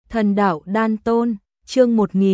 Thần đạo đan tôn, chương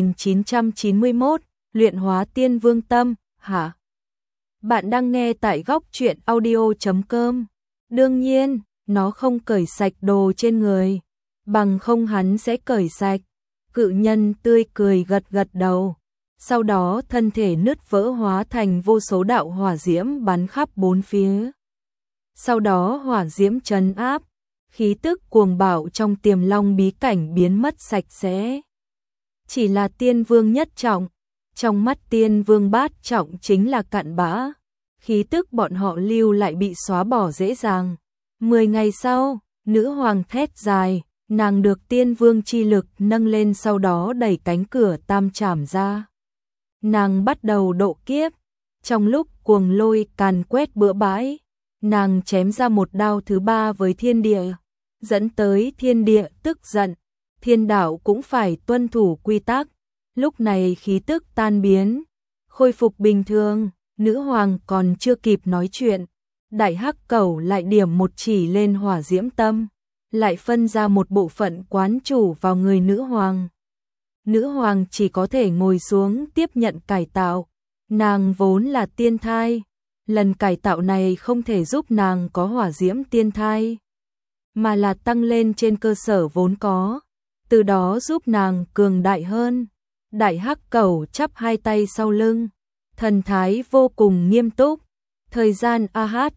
1991, luyện hóa tiên vương tâm, hả? Bạn đang nghe tại góc truyện audio.com. Đương nhiên, nó không cởi sạch đồ trên người, bằng không hắn sẽ cởi sạch. Cự nhân tươi cười gật gật đầu. Sau đó thân thể nứt vỡ hóa thành vô số đạo hỏa diễm bắn khắp bốn phía. Sau đó hỏa diễm trấn áp, khí tức cuồng bạo trong Tiềm Long bí cảnh biến mất sạch sẽ. Chỉ là tiên vương nhất trọng, trong mắt tiên vương bát trọng chính là cặn bã, khí tức bọn họ lưu lại bị xóa bỏ dễ dàng. 10 ngày sau, nữ hoàng thét dài, nàng được tiên vương chi lực nâng lên, sau đó đẩy cánh cửa tam trảm ra. Nàng bắt đầu độ kiếp, trong lúc cuồng lôi càn quét bừa bãi, nàng chém ra một đao thứ ba với thiên địa, dẫn tới thiên địa tức giận, thiên đạo cũng phải tuân thủ quy tắc. Lúc này khí tức tan biến, khôi phục bình thường, nữ hoàng còn chưa kịp nói chuyện, đại hắc cẩu lại điểm một chỉ lên hỏa diễm tâm, lại phân ra một bộ phận quán chủ vào người nữ hoàng. Nữ hoàng chỉ có thể ngồi xuống tiếp nhận cải tạo, nàng vốn là tiên thai, lần cải tạo này không thể giúp nàng có hỏa diễm tiên thai, mà là tăng lên trên cơ sở vốn có, từ đó giúp nàng cường đại hơn. Đại hắc cẩu chắp hai tay sau lưng, thần thái vô cùng nghiêm túc. Thời gian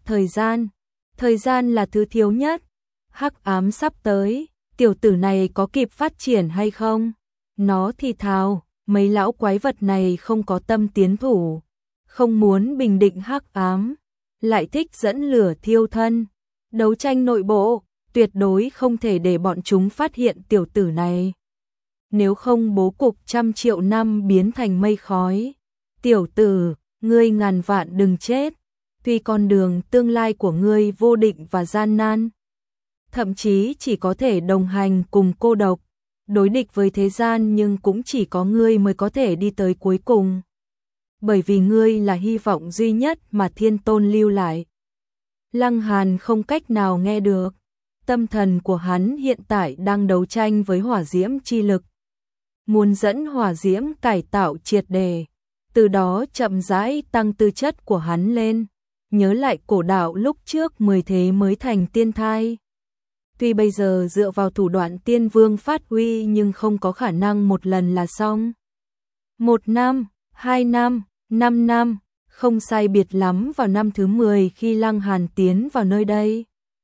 thời gian là thứ thiếu nhất. Hắc ám sắp tới, tiểu tử này có kịp phát triển hay không? Nó thì thào, mấy lão quái vật này không có tâm tiến thủ, không muốn bình định hắc ám, lại thích dẫn lửa thiêu thân. Đấu tranh nội bộ, tuyệt đối không thể để bọn chúng phát hiện tiểu tử này. Nếu không bố cục trăm triệu năm biến thành mây khói. Tiểu tử, ngươi ngàn vạn đừng chết. Tuy con đường tương lai của ngươi vô định và gian nan, thậm chí chỉ có thể đồng hành cùng cô độc, đối địch với thế gian, nhưng cũng chỉ có ngươi mới có thể đi tới cuối cùng. Bởi vì ngươi là hy vọng duy nhất mà thiên tôn lưu lại. Lăng Hàn không cách nào nghe được. Tâm thần của hắn hiện tại đang đấu tranh với hỏa diễm chi lực, muốn dẫn hỏa diễm cải tạo triệt đề, từ đó chậm rãi tăng tư chất của hắn lên. Nhớ lại cổ đạo lúc trước 10 thế mới thành tiên thai. Tuy bây giờ dựa vào thủ đoạn tiên vương phát huy, nhưng không có khả năng một lần là xong. 1 năm, 2 năm, 5 năm, không sai biệt lắm vào năm thứ 10 khi Lăng Hàn tiến vào nơi đây.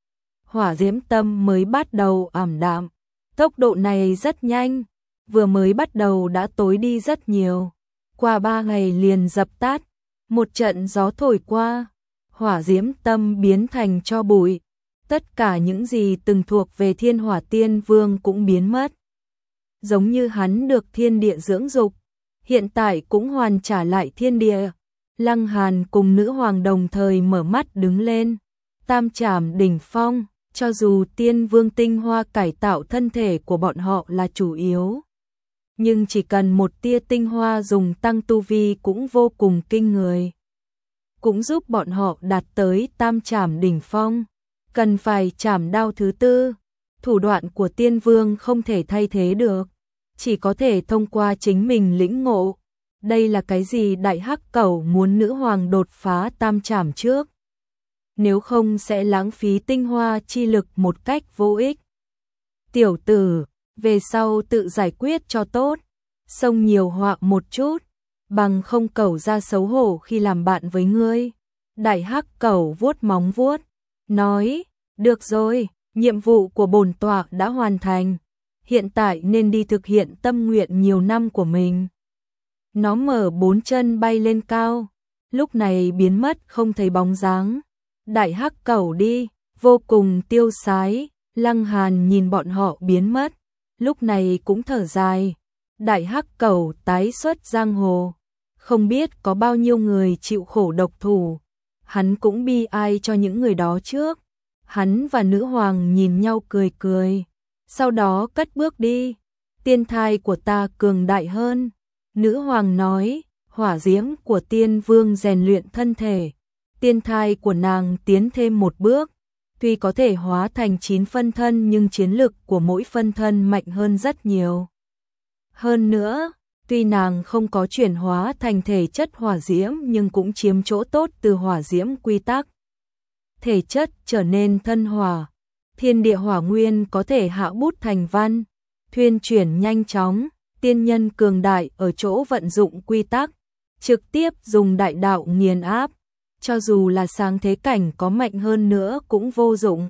Hỏa diễm tâm mới bắt đầu ảm đạm, tốc độ này rất nhanh, vừa mới bắt đầu đã tối đi rất nhiều, qua 3 ngày liền dập tắt. Một trận gió thổi qua, hỏa diễm tâm biến thành tro bụi, tất cả những gì từng thuộc về Thiên Hỏa Tiên Vương cũng biến mất. Giống như hắn được thiên địa dưỡng dục, hiện tại cũng hoàn trả lại thiên địa. Lăng Hàn cùng nữ hoàng đồng thời mở mắt đứng lên, tam trảm đỉnh phong. Cho dù tiên vương tinh hoa cải tạo thân thể của bọn họ là chủ yếu, nhưng chỉ cần một tia tinh hoa dùng tăng tu vi cũng vô cùng kinh người, cũng giúp bọn họ đạt tới tam trảm đỉnh phong. Cần phải trảm đao thứ tư, thủ đoạn của tiên vương không thể thay thế được, chỉ có thể thông qua chính mình lĩnh ngộ. Đây là cái gì? Đại hắc cẩu muốn nữ hoàng đột phá tam trảm trước, nếu không sẽ lãng phí tinh hoa chi lực một cách vô ích. Tiểu tử, về sau tự giải quyết cho tốt, xông nhiều họa một chút, bằng không cẩu ra xấu hổ khi làm bạn với ngươi. Đại hắc cẩu vuốt móng vuốt, nói, được rồi, nhiệm vụ của bổn tọa đã hoàn thành, hiện tại nên đi thực hiện tâm nguyện nhiều năm của mình. Nó mở 4 chân bay lên cao, lúc này biến mất không thấy bóng dáng. Đại hắc cẩu đi, vô cùng tiêu sái. Lăng Hàn nhìn bọn họ biến mất, lúc này cũng thở dài. Đại hắc cẩu tái xuất giang hồ, không biết có bao nhiêu người chịu khổ độc thủ, hắn cũng bi ai cho những người đó trước. Hắn và nữ hoàng nhìn nhau cười cười, sau đó cất bước đi. Tiên thai của ta cường đại hơn, nữ hoàng nói. Hỏa diễm của tiên vương rèn luyện thân thể, tiên thai của nàng tiến thêm một bước. Tuy có thể hóa thành 9 phân thân nhưng chiến lực của mỗi phân thân mạnh hơn rất nhiều. Hơn nữa, tuy nàng không có chuyển hóa thành thể chất hỏa diễm nhưng cũng chiếm chỗ tốt từ hỏa diễm quy tắc. Thể chất trở nên thân hỏa, thiên địa hỏa nguyên có thể hạ bút thành văn, thuyên chuyển nhanh chóng, tiên nhân cường đại ở chỗ vận dụng quy tắc, trực tiếp dùng đại đạo nghiền áp, cho dù là sáng thế cảnh có mạnh hơn nữa cũng vô dụng.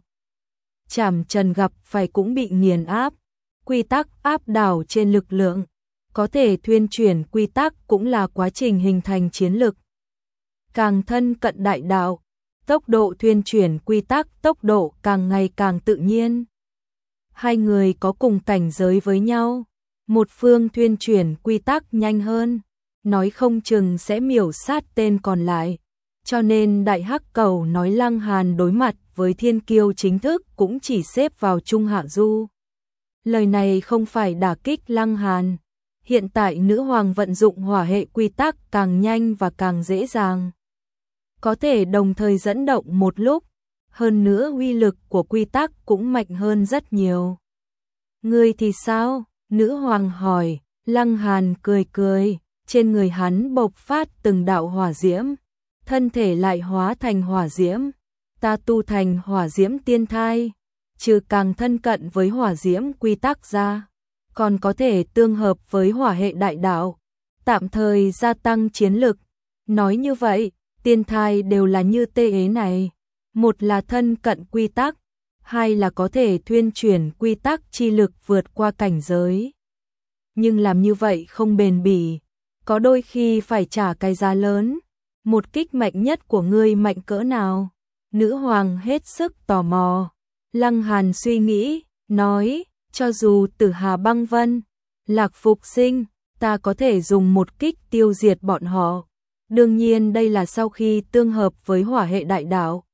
Trảm trần gặp phải cũng bị nghiền áp, quy tắc áp đảo trên lực lượng, có thể thuyên chuyển quy tắc cũng là quá trình hình thành chiến lực. Càng thân cận đại đạo, tốc độ thuyên chuyển quy tắc tốc độ càng ngày càng tự nhiên. Hai người có cùng cảnh giới với nhau, một phương thuyên chuyển quy tắc nhanh hơn, nói không chừng sẽ miểu sát tên còn lại. Cho nên Đại Hắc Cầu nói Lăng Hàn đối mặt với thiên kiêu chính thức cũng chỉ xếp vào trung hạ du. Lời này không phải đả kích Lăng Hàn. Hiện tại nữ hoàng vận dụng hỏa hệ quy tắc càng nhanh và càng dễ dàng. Có thể đồng thời dẫn động một lúc, hơn nữa uy lực của quy tắc cũng mạnh hơn rất nhiều. Ngươi thì sao? Nữ hoàng hỏi. Lăng Hàn cười cười, trên người hắn bộc phát từng đạo hỏa diễm, thân thể lại hóa thành hỏa diễm, ta tu thành hỏa diễm tiên thai, trừ càng thân cận với hỏa diễm quy tắc ra, còn có thể tương hợp với hỏa hệ đại đạo, tạm thời gia tăng chiến lực. Nói như vậy, tiên thai đều là như tê ế này, một là thân cận quy tắc, hai là có thể thuyên chuyển quy tắc chi lực vượt qua cảnh giới. Nhưng làm như vậy không bền bỉ, có đôi khi phải trả cái giá lớn. Một kích mạnh nhất của ngươi mạnh cỡ nào? Nữ hoàng hết sức tò mò. Lăng Hàn suy nghĩ, nói, cho dù Tử Hà Băng Vân, Lạc Phục Sinh, ta có thể dùng một kích tiêu diệt bọn họ. Đương nhiên đây là sau khi tương hợp với hỏa hệ đại đạo.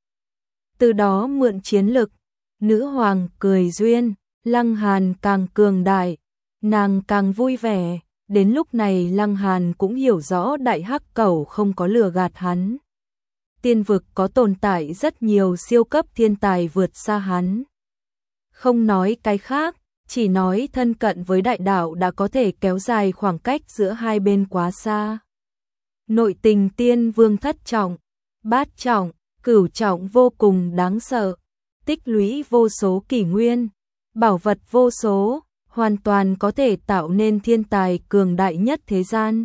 Từ đó mượn chiến lực. Nữ hoàng cười duyên, Lăng Hàn càng cường đại, nàng càng vui vẻ. Đến lúc này Lăng Hàn cũng hiểu rõ Đại Hắc Cẩu không có lừa gạt hắn. Tiên vực có tồn tại rất nhiều siêu cấp thiên tài vượt xa hắn. Không nói cái khác, chỉ nói thân cận với đại đạo đã có thể kéo dài khoảng cách giữa hai bên quá xa. Nội tình tiên vương thất trọng, bát trọng, cửu trọng vô cùng đáng sợ, tích lũy vô số kỷ nguyên, bảo vật vô số, hoàn toàn có thể tạo nên thiên tài cường đại nhất thế gian.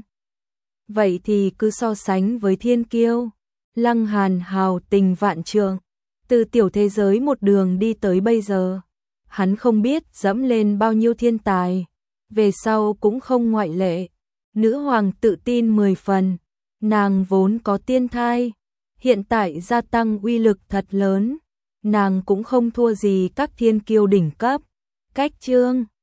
Vậy thì cứ so sánh với thiên kiêu. Lăng Hàn hào tình vạn trượng, từ tiểu thế giới một đường đi tới bây giờ, hắn không biết dẫm lên bao nhiêu thiên tài, về sau cũng không ngoại lệ. Nữ hoàng tự tin 10 phần, nàng vốn có tiên thai, hiện tại gia tăng uy lực thật lớn, nàng cũng không thua gì các thiên kiêu đỉnh cấp. Cách chương